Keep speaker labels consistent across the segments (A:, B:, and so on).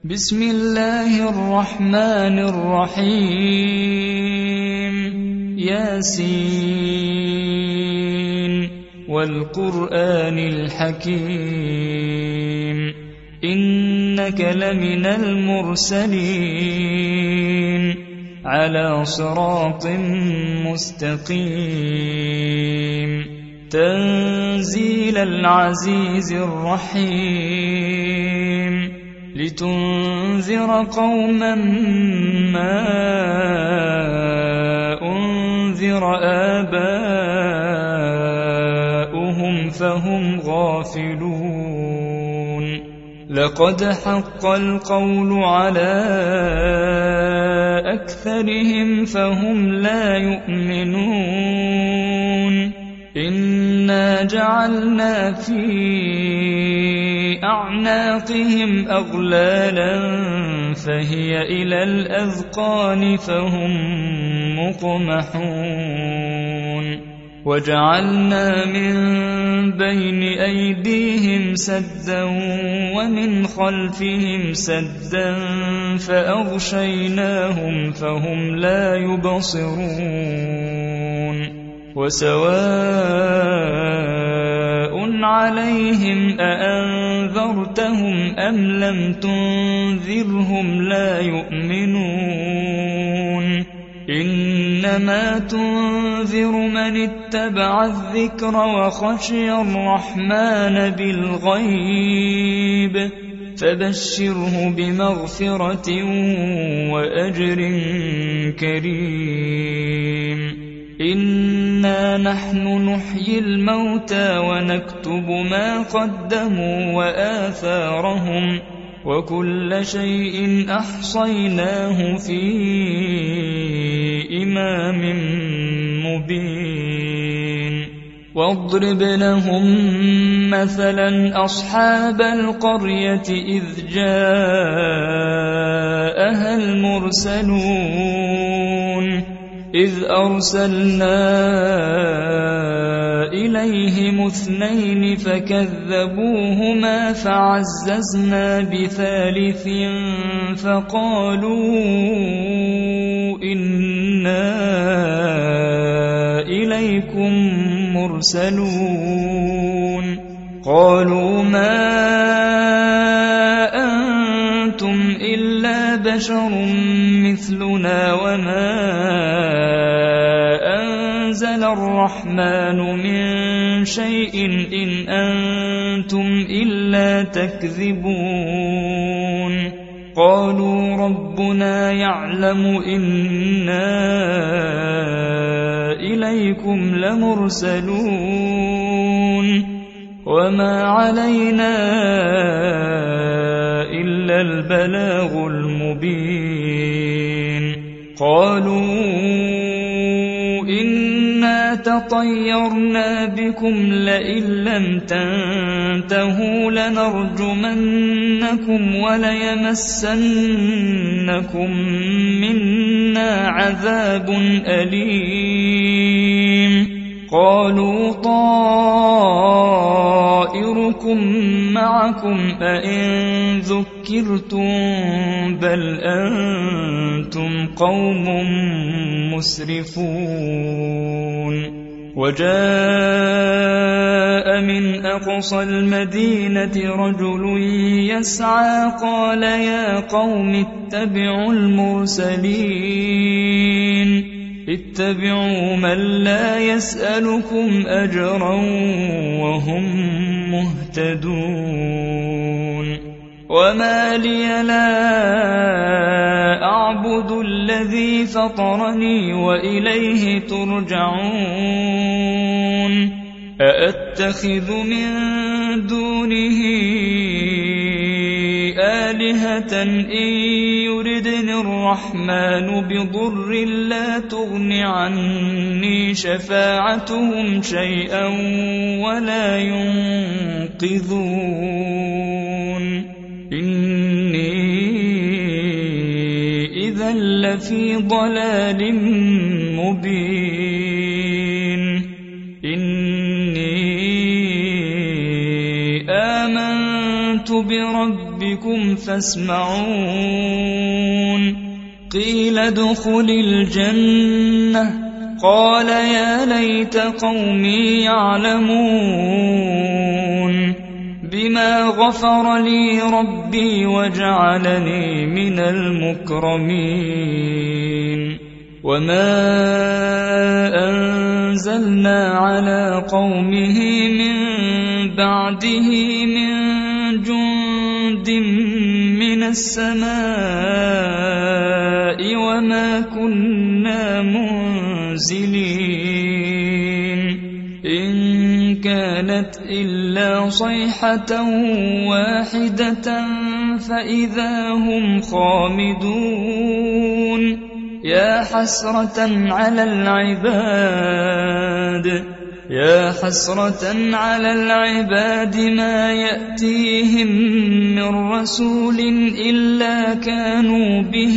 A: بسم الله الرحمن الرحيم. ياسين والقرآن الحكيم إنك لمن المرسلين على صراط مستقيم تنزيل العزيز الرحيم لتنذر قوما ما أنذر آباؤهم فهم غافلون لقد حق القول على أكثرهم فهم لا يؤمنون إنا جعلنا في أعناقهم أغلالا فهي إلى الأذقان فهم مقمحون وجعلنا من بين أيديهم سدا ومن خلفهم سدا فأغشيناهم فهم لا يبصرون وسواء عليهم أأنذرتهم أم لم تنذرهم لا يؤمنون إنما تنذر من اتبع الذكر وخشي الرحمن بالغيب فبشره بمغفرة وأجر كريم إنا نحن نحيي الموتى ونكتب ما قدموا وآثارهم وكل شيء أحصيناه في إمام مبين واضرب لهم مثلا أصحاب القرية إذ جاءها المرسلون إذ أرسلنا إليهم 2 فكذبوهما فعززنا بثالث فقالوا إنا إليكم مرسلون قالوا ما أنتم إلا بشر مثلنا وما أنزل الرحمن من شيء إن أنتم إلا تكذبون قالوا ربنا يعلم إنا إليكم لمرسلون وما علينا إلا البلاغ المبين قالوا إنا تطيرنا بكم لئن لم تنتهوا لنرجمنكم وليمسنكم منا عذاب أليم قالوا طائركم معكم أئن ذكرتم بل أنتم قوم مسرفون وجاء من أقصى المدينة رجل يسعى قال يا قوم اتبعوا المرسلين اتبعوا من لا يسألكم أجرا وهم مهتدون وما لي لا أعبد الذي فطرني وإليه ترجعون أأتخذ من دونه آلهة إن يردني الرحمن بضر لا تغن عني شفاعتهم شيئا ولا ينقذون إني إذا لفي ضلال مبين إني آمنت بربكم ربكم فاسمعون قيل ادخل الجنة قال يا ليت قومي يعلمون بما غفر لي ربي وجعلني من المكرمين وما أنزلنا على قومه من بعده من جند من السماء وما كنا منزلين إن كانت إلا صيحة واحدة فإذا هم خامدون يا حسرة على العباد ما يأتيهم من رسول إلا كانوا به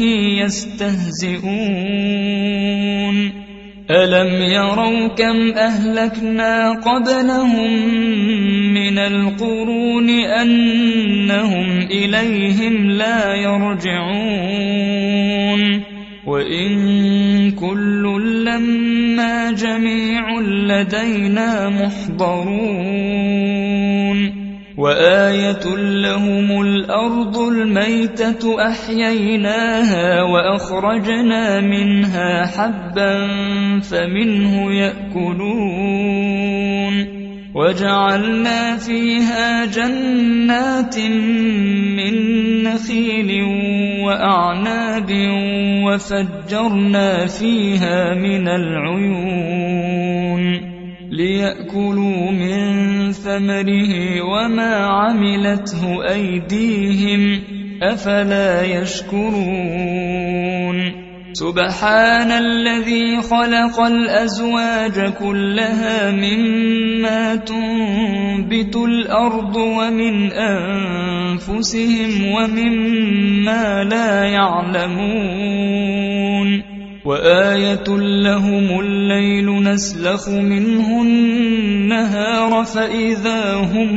A: يستهزئون ألم يروا كم أهلكنا قبلهم من القرون أنهم إليهم لا يرجعون وإن كل لما جميع لدينا محضرون وآية لهم الأرض الميتة أحييناها وأخرجنا منها حبا فمنه يأكلون وجعلنا فيها جنات من نخيل وأعناب وفجرنا فيها من العيون ليأكلوا من ثمره وما عملته أيديهم أفلا يشكرون سبحان الذي خلق الأزواج كلها مما تنبت الأرض ومن أنفسهم ومما لا يعلمون وآية لهم الليل نسلخ منه النهار فإذا هم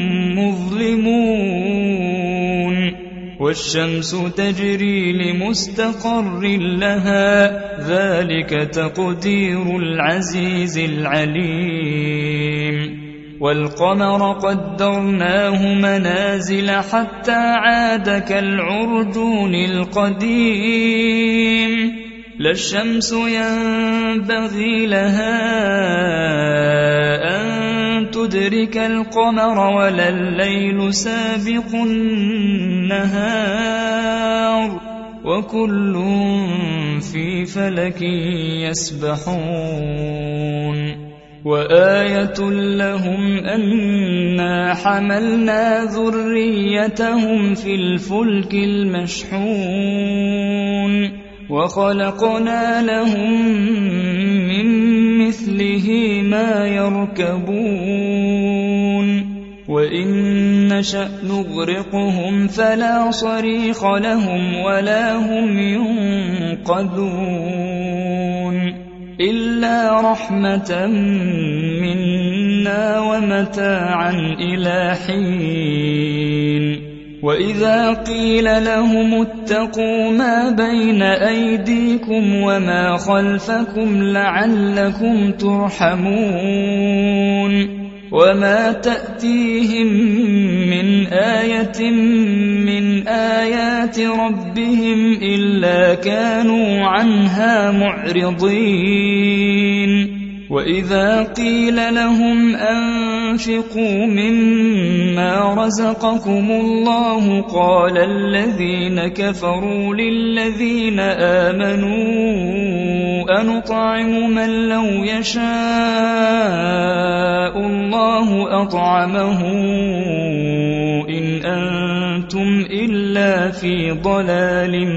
A: مظلمون والشمس تجري لمستقر لها ذلك تقدير العزيز العليم والقمر قدرناه منازل حتى عاد كالعرجون القديم لا الشمس ينبغي لها أن تدرك القمر ولا الليل سابق النهار وكل في فلك يسبحون وآية لهم أنا حملنا ذريتهم في الفلك المشحون وخلقنا لهم من مثله ما يركبون وإن نشأ نغرقهم فلا صريخ لهم ولا هم ينقذون إلا رحمة منا ومتاعا إلى حين وإذا قيل لهم اتقوا ما بين أيديكم وما خلفكم لعلكم ترحمون وما تأتيهم من آية من آيات ربهم إلا كانوا عنها معرضين وإذا قيل لهم أنفقوا مما رزقكم الله قال الذين كفروا للذين آمنوا أنطعم من لو يشاء الله أطعمه إن أنتم إلا في ضلال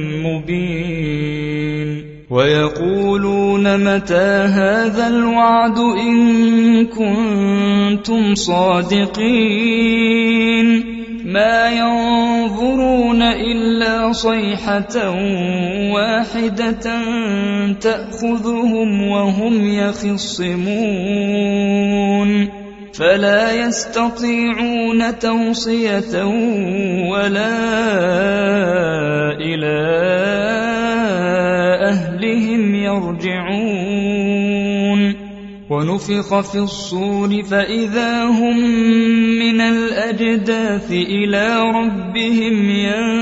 A: مبين ويقولون متى هذا الوعد إن كنتم صادقين ما ينظرون إلا صيحة واحدة تأخذهم وهم يخصمون فلا يستطيعون توصية ولا إلى أهلهم يرجعون ونفخ في الصور فإذا هم من الأجداث إلى ربهم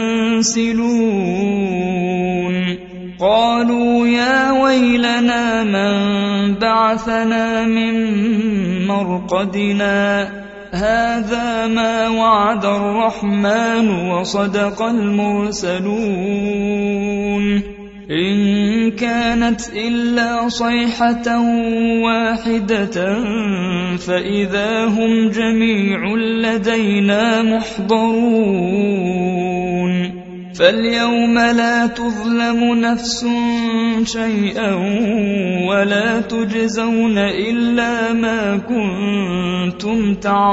A: ينسلون قالوا يا ويلنا من بعثنا من مرقدنا هذا ما وعد الرحمن وصدق المرسلون إن كانت إلا صيحة واحدة فإذا هم جميع لدينا محضرون فاليوم لا تظلم نفس شيئا ولا تجزون إلا ما كنتم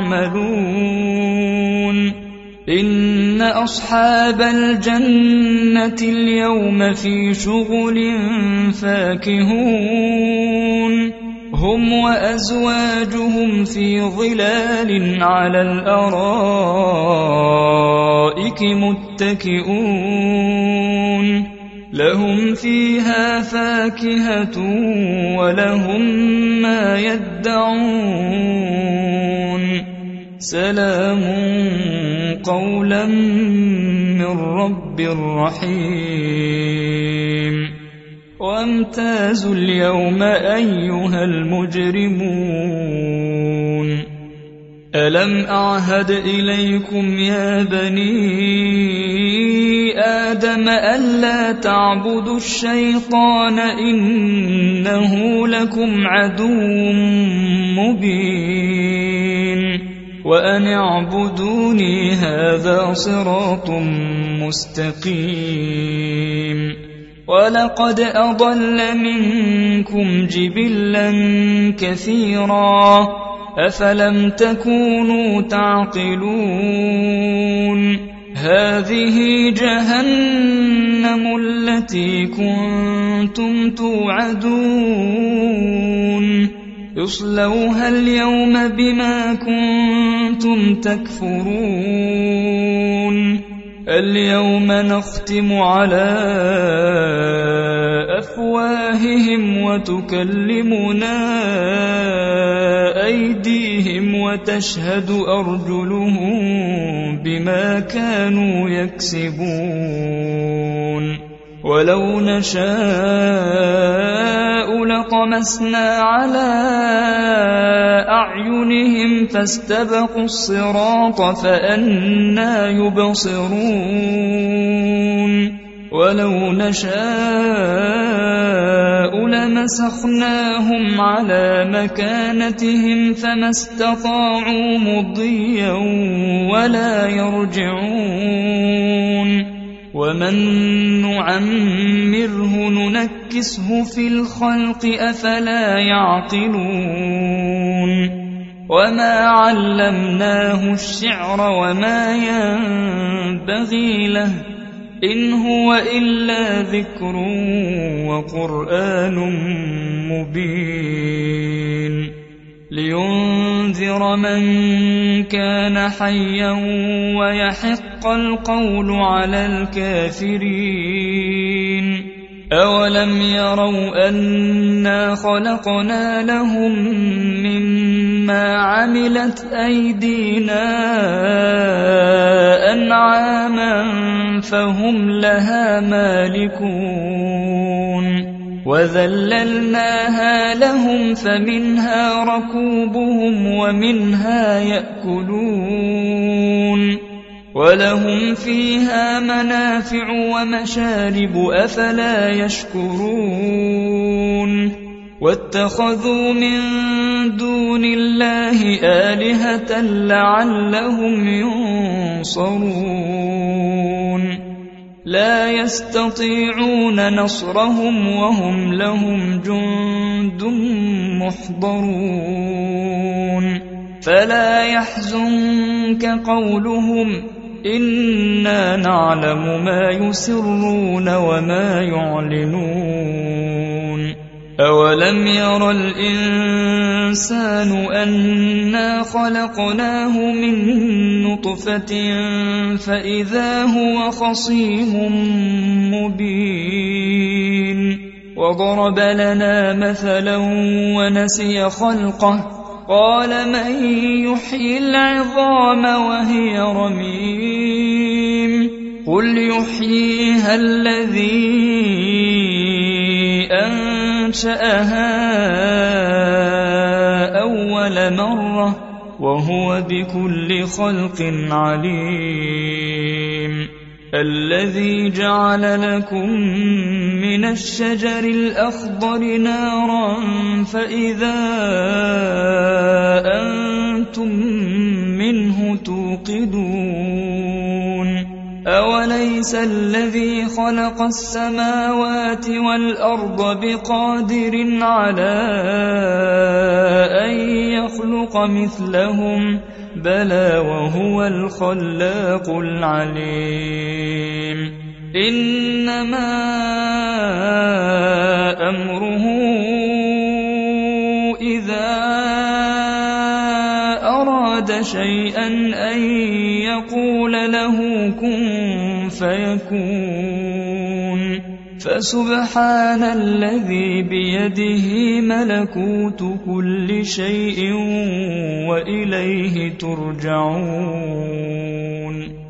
A: تعملون إن أصحاب الجنة اليوم في شغل فاكهون هم وأزواجهم في ظلال على الأرائك متكئون لهم فيها فاكهة ولهم ما يدعون سلام قولا من رب رحيم وامتازوا اليوم أيها المجرمون ألم أعهد إليكم يا بني آدم ألا تعبدوا الشيطان إنه لكم عدو مبين وأن اعبدوني هذا صراط مستقيم ولقد أضل منكم جبلا كثيرا أفلم تكونوا تعقلون هذه جهنم التي كنتم توعدون يصلوها اليوم بما كنتم تكفرون اليوم نختم على أفواههم وتكلمنا أيديهم وتشهد أرجلهم بما كانوا يكسبون ولو نشاء لطمسنا على أعينهم فاستبقوا الصراط فأنى يبصرون ولو نشاء لمسخناهم على مكانتهم فما استطاعوا مضيا ولا يرجعون ومن نعمره ننكسه في الخلق أفلا يعقلون وما علمناه الشعر وما ينبغي له إن هو إلا ذكر وقرآن مبين لينذر من كان حيا ويحق القول على الكافرين أولم يروا أنا خلقنا لهم مما عملت أيدينا أنعاما فهم لها مالكون وذللناها لهم فمنها ركوبهم ومنها يأكلون ولهم فيها منافع ومشارب أفلا يشكرون واتخذوا من دون الله آلهة لعلهم ينصرون لا يستطيعون نصرهم وهم لهم جند محضرون فلا يحزنك قولهم إنا نعلم ما يسرون وما يعلنون أولم ير الإنسان أنا خلقناه من نطفة فإذا هو خصيم مبين وضرب لنا مثلا ونسي خلقه قال من يحيي العظام وهي رميم قل يحييها الذي أنشأها أول مرة وهو بكل خلق عليم الذي جعل لكم من الشجر الأخضر نارا فإذا أنتم منه توقدون أوليس الذي خلق السماوات والأرض بقادر على أن يخلق مثلهم بلى وهو الخلاق العليم إنما أمره إذا أراد شيئا أن يقول له كن فيكون فسبحان الذي بيده ملكوت كل شيء وإليه ترجعون